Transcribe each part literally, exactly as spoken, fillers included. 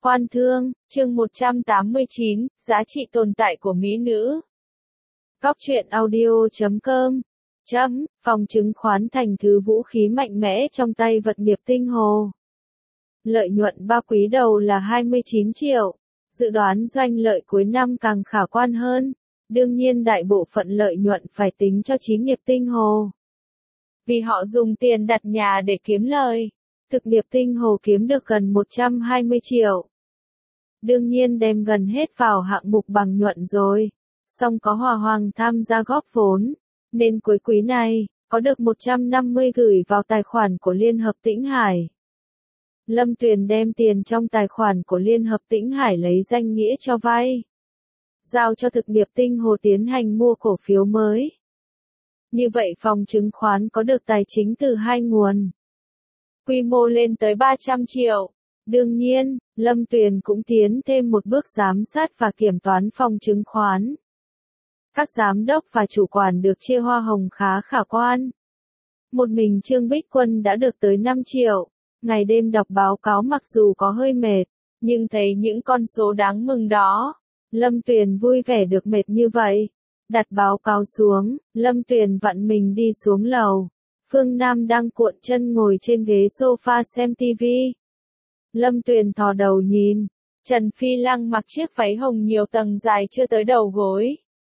Quan Thương, chương một trăm tám mươi chín, giá trị tồn tại của mỹ nữ. Góc truyện audio chấm com chấm, phòng chứng khoán thành thứ vũ khí mạnh mẽ trong tay vật nghiệp tinh hồ. Lợi nhuận ba quý đầu là hai mươi chín triệu, dự đoán doanh lợi cuối năm càng khả quan hơn, đương nhiên đại bộ phận lợi nhuận phải tính cho xí nghiệp tinh hồ. Vì họ dùng tiền đặt nhà để kiếm lời, thực nghiệp tinh hồ kiếm được gần một trăm hai mươi triệu. Đương nhiên đem gần hết vào hạng mục bằng nhuận rồi, song có Hòa Hoàng tham gia góp vốn, nên cuối quý này, có được một trăm năm mươi gửi vào tài khoản của Liên Hợp Tĩnh Hải. Lâm Tuyền đem tiền trong tài khoản của Liên Hợp Tĩnh Hải lấy danh nghĩa cho vay, giao cho thực nghiệp tinh hồ tiến hành mua cổ phiếu mới. Như vậy phòng chứng khoán có được tài chính từ hai nguồn. Quy mô lên tới ba trăm triệu. Đương nhiên, Lâm Tuyền cũng tiến thêm một bước giám sát và kiểm toán phòng chứng khoán. Các giám đốc và chủ quản được chia hoa hồng khá khả quan. Một mình Trương Bích Quân đã được tới năm triệu. Ngày đêm đọc báo cáo mặc dù có hơi mệt, nhưng thấy những con số đáng mừng đó, Lâm Tuyền vui vẻ được mệt như vậy. Đặt báo cáo xuống, Lâm Tuyền vặn mình đi xuống lầu. Phương Nam đang cuộn chân ngồi trên ghế sofa xem tivi. Lâm Tuyền thò đầu nhìn, Trần Phi Lăng mặc chiếc váy hồng nhiều tầng dài chưa tới đầu gối.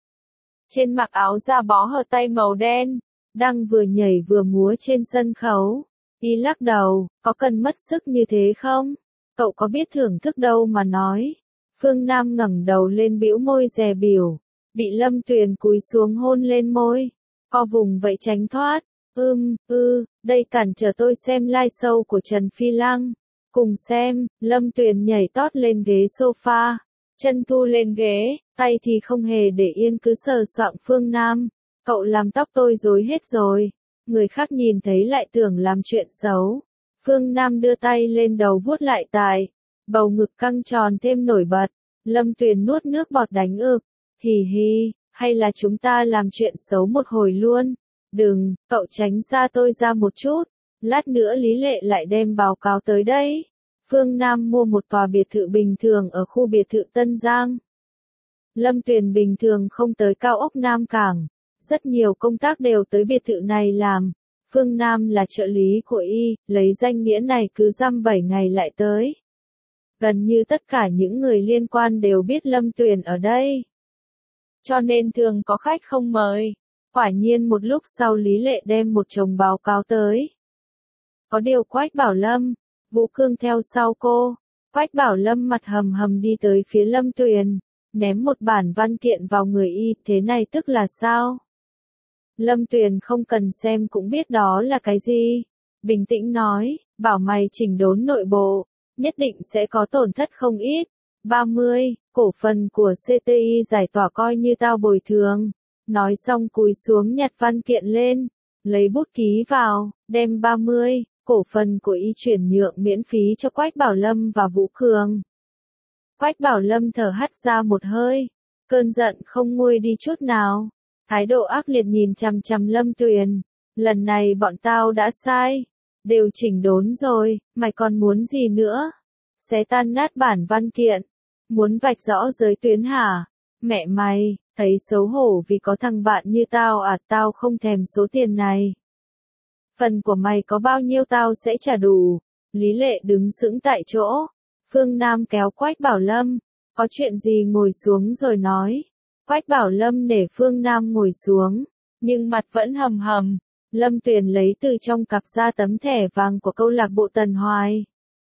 Trên mặc áo da bó hở tay màu đen, đang vừa nhảy vừa múa trên sân khấu. Y lắc đầu, có cần mất sức như thế không? Cậu có biết thưởng thức đâu mà nói. Phương Nam ngẩng đầu lên bĩu môi dè bỉu, bị Lâm Tuyền cúi xuống hôn lên môi, co vùng vậy tránh thoát. Ưm, ư, đây cản trở tôi xem live show của Trần Phi Lăng. Cùng xem, Lâm Tuyền nhảy tót lên ghế sofa, chân thu lên ghế, tay thì không hề để yên cứ sờ soạng Phương Nam. Cậu làm tóc tôi rối hết rồi. Người khác nhìn thấy lại tưởng làm chuyện xấu. Phương Nam đưa tay lên đầu vuốt lại tài, bầu ngực căng tròn thêm nổi bật. Lâm Tuyền nuốt nước bọt đánh ực. Hì hì, hay là chúng ta làm chuyện xấu một hồi luôn? Đừng, cậu tránh xa tôi ra một chút. Lát nữa Lý Lệ lại đem báo cáo tới đây. Phương Nam mua một tòa biệt thự bình thường ở khu biệt thự Tân Giang. Lâm Tuyền bình thường không tới cao ốc Nam Cảng. Rất nhiều công tác đều tới biệt thự này làm. Phương Nam là trợ lý của y, lấy danh nghĩa này cứ dăm bảy ngày lại tới. Gần như tất cả những người liên quan đều biết Lâm Tuyền ở đây. Cho nên thường có khách không mời. Quả nhiên một lúc sau Lý Lệ đem một chồng báo cáo tới. Có điều Quách Bảo Lâm, Vũ Cương theo sau cô. Quách Bảo Lâm mặt hầm hầm đi tới phía Lâm Tuyền, ném một bản văn kiện vào người y, thế này tức là sao? Lâm Tuyền không cần xem cũng biết đó là cái gì. Bình tĩnh nói, bảo mày chỉnh đốn nội bộ, nhất định sẽ có tổn thất không ít. ba mươi, cổ phần của xê tê i giải tỏa coi như tao bồi thường. Nói xong cúi xuống nhặt văn kiện lên, lấy bút ký vào, đem ba mươi, cổ phần của y chuyển nhượng miễn phí cho Quách Bảo Lâm và Vũ Cường. Quách Bảo Lâm thở hắt ra một hơi, cơn giận không nguôi đi chút nào, thái độ ác liệt nhìn chằm chằm Lâm Tuyền. Lần này bọn tao đã sai, đều chỉnh đốn rồi, mày còn muốn gì nữa? Xé tan nát bản văn kiện, muốn vạch rõ giới tuyến hả? Mẹ mày, thấy xấu hổ vì có thằng bạn như tao à? Tao không thèm số tiền này. Phần của mày có bao nhiêu tao sẽ trả đủ. Lý Lệ đứng sững tại chỗ. Phương Nam kéo Quách Bảo Lâm. Có chuyện gì ngồi xuống rồi nói. Quách Bảo Lâm để Phương Nam ngồi xuống, nhưng mặt vẫn hầm hầm. Lâm Tuyền lấy từ trong cặp ra tấm thẻ vàng của câu lạc bộ Tần Hoài.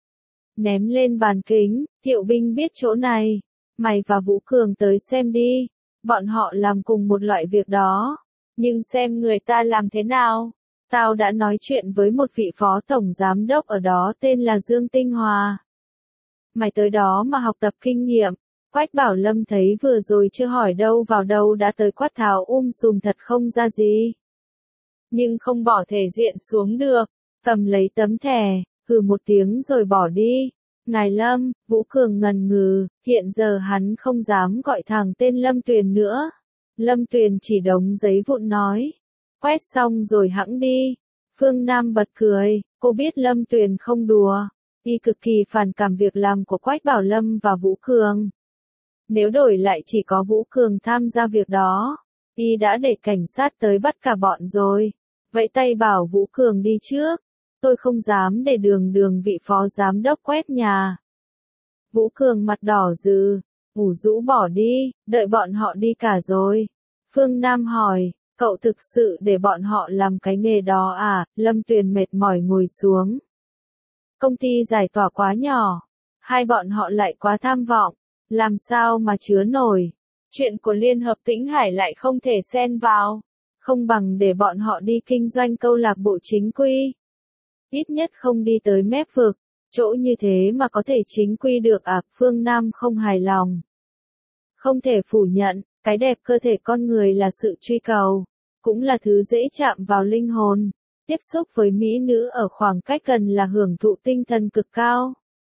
Ném lên bàn kính, Thiệu Binh biết chỗ này. Mày và Vũ Cường tới xem đi. Bọn họ làm cùng một loại việc đó. Nhưng xem người ta làm thế nào. Tao đã nói chuyện với một vị phó tổng giám đốc ở đó tên là Dương Tinh Hòa. Mày tới đó mà học tập kinh nghiệm. Quách Bảo Lâm thấy vừa rồi chưa hỏi đâu vào đâu đã tới quát tháo um sùm thật không ra gì. Nhưng không bỏ thể diện xuống được. Cầm lấy tấm thẻ, hừ một tiếng rồi bỏ đi. Ngài Lâm, Vũ Cường ngần ngừ, hiện giờ hắn không dám gọi thẳng tên Lâm Tuyền nữa. Lâm Tuyền chỉ đống giấy vụn nói. Quét xong rồi hẵng đi. Phương Nam bật cười, cô biết Lâm Tuyền không đùa. Y cực kỳ phản cảm việc làm của Quách Bảo Lâm và Vũ Cường. Nếu đổi lại chỉ có Vũ Cường tham gia việc đó, Y đã để cảnh sát tới bắt cả bọn rồi. Vậy tay bảo Vũ Cường đi trước. Tôi không dám để đường đường vị phó giám đốc quét nhà. Vũ Cường mặt đỏ rừ, ủ rũ bỏ đi, đợi bọn họ đi cả rồi. Phương Nam hỏi, cậu thực sự để bọn họ làm cái nghề đó à? Lâm Tuyền mệt mỏi ngồi xuống. Công ty giải tỏa quá nhỏ, hai bọn họ lại quá tham vọng, làm sao mà chứa nổi. Chuyện của Liên Hợp Tĩnh Hải lại không thể xen vào, không bằng để bọn họ đi kinh doanh câu lạc bộ chính quy. Ít nhất không đi tới mép vực, chỗ như thế mà có thể chính quy được à? Phương Nam không hài lòng. Không thể phủ nhận, cái đẹp cơ thể con người là sự truy cầu, cũng là thứ dễ chạm vào linh hồn. Tiếp xúc với mỹ nữ ở khoảng cách gần là hưởng thụ tinh thần cực cao.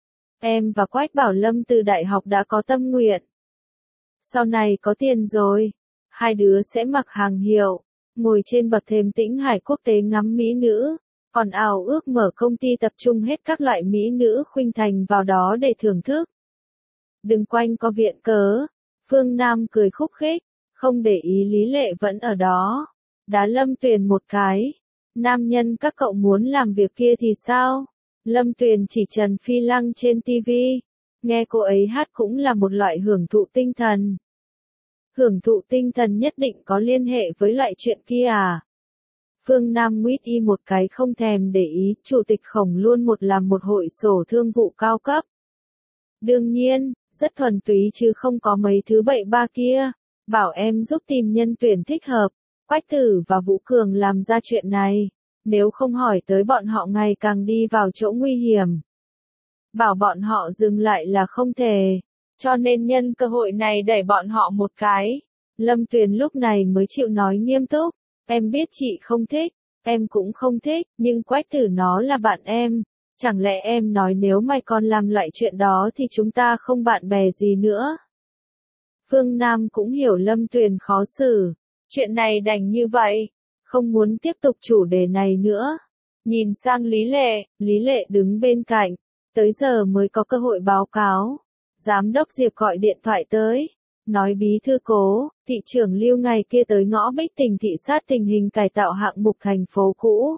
Em và Quách Bảo Lâm từ đại học đã có tâm nguyện. Sau này có tiền rồi, hai đứa sẽ mặc hàng hiệu, ngồi trên bậc thềm Tĩnh Hải quốc tế ngắm mỹ nữ, còn ảo ước mở công ty tập trung hết các loại mỹ nữ khuynh thành vào đó để thưởng thức. Đừng quanh co viện cớ. Phương Nam cười khúc khích, không để ý Lý Lệ vẫn ở đó. Đá Lâm Tuyền một cái. Nam nhân các cậu muốn làm việc kia thì sao? Lâm Tuyền chỉ Trần Phi Lăng trên ti vi. Nghe cô ấy hát cũng là một loại hưởng thụ tinh thần. Hưởng thụ tinh thần nhất định có liên hệ với loại chuyện kia à? Phương Nam nguyết y một cái không thèm để ý, chủ tịch Khổng luôn một làm một hội sổ thương vụ cao cấp. Đương nhiên, rất thuần túy chứ không có mấy thứ bậy ba kia. Bảo em giúp tìm nhân tuyển thích hợp. Quách Tử và Vũ Cường làm ra chuyện này. Nếu không hỏi tới bọn họ ngày càng đi vào chỗ nguy hiểm. Bảo bọn họ dừng lại là không thể. Cho nên nhân cơ hội này đẩy bọn họ một cái. Lâm Tuyền lúc này mới chịu nói nghiêm túc. Em biết chị không thích, em cũng không thích, nhưng Quách Tử nó là bạn em. Chẳng lẽ em nói nếu mày còn làm loại chuyện đó thì chúng ta không bạn bè gì nữa? Phương Nam cũng hiểu Lâm Tuyền khó xử. Chuyện này đành như vậy. Không muốn tiếp tục chủ đề này nữa. Nhìn sang Lý Lệ, Lý Lệ đứng bên cạnh. Tới giờ mới có cơ hội báo cáo. Giám đốc Diệp gọi điện thoại tới. Nói bí thư Cố, thị trưởng Lưu ngày kia tới ngõ Bích Tình thị sát tình hình cải tạo hạng mục thành phố cũ.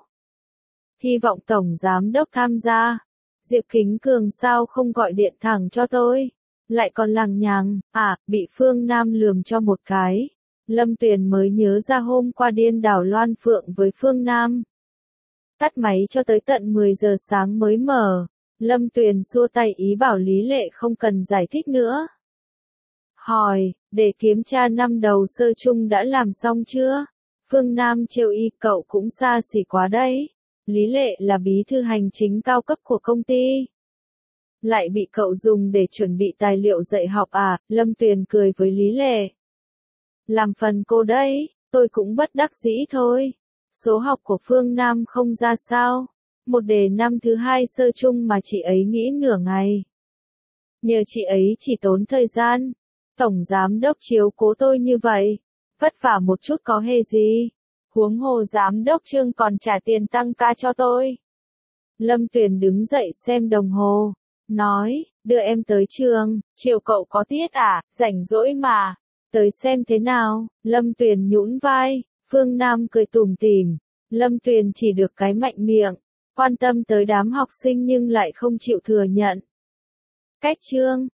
Hy vọng Tổng Giám đốc tham gia. Diệp Kính Cường sao không gọi điện thẳng cho tôi? Lại còn lằng nhằng, à, bị Phương Nam lườm cho một cái. Lâm Tuyền mới nhớ ra hôm qua điên đảo Loan Phượng với Phương Nam. Tắt máy cho tới tận mười giờ sáng mới mở. Lâm Tuyền xua tay ý bảo Lý Lệ không cần giải thích nữa. Hỏi, để kiểm tra năm đầu sơ chung đã làm xong chưa? Phương Nam trêu y, cậu cũng xa xỉ quá đấy. Lý Lệ là bí thư hành chính cao cấp của công ty. Lại bị cậu dùng để chuẩn bị tài liệu dạy học à? Lâm Tuyền cười với Lý Lệ. Làm phần cô đấy, tôi cũng bất đắc dĩ thôi. Số học của Phương Nam không ra sao. Một đề năm thứ hai sơ chung mà chị ấy nghĩ nửa ngày. Nhờ chị ấy chỉ tốn thời gian. Tổng giám đốc chiếu cố tôi như vậy. Vất vả một chút có hề gì. Huống hồ giám đốc Trương còn trả tiền tăng ca cho tôi. Lâm Tuyền đứng dậy xem đồng hồ. Nói, đưa em tới trường, chiều cậu có tiết à, rảnh rỗi mà. Tới xem thế nào, Lâm Tuyền nhũn vai, Phương Nam cười tủm tỉm. Lâm Tuyền chỉ được cái mạnh miệng, quan tâm tới đám học sinh nhưng lại không chịu thừa nhận. Cách Trương,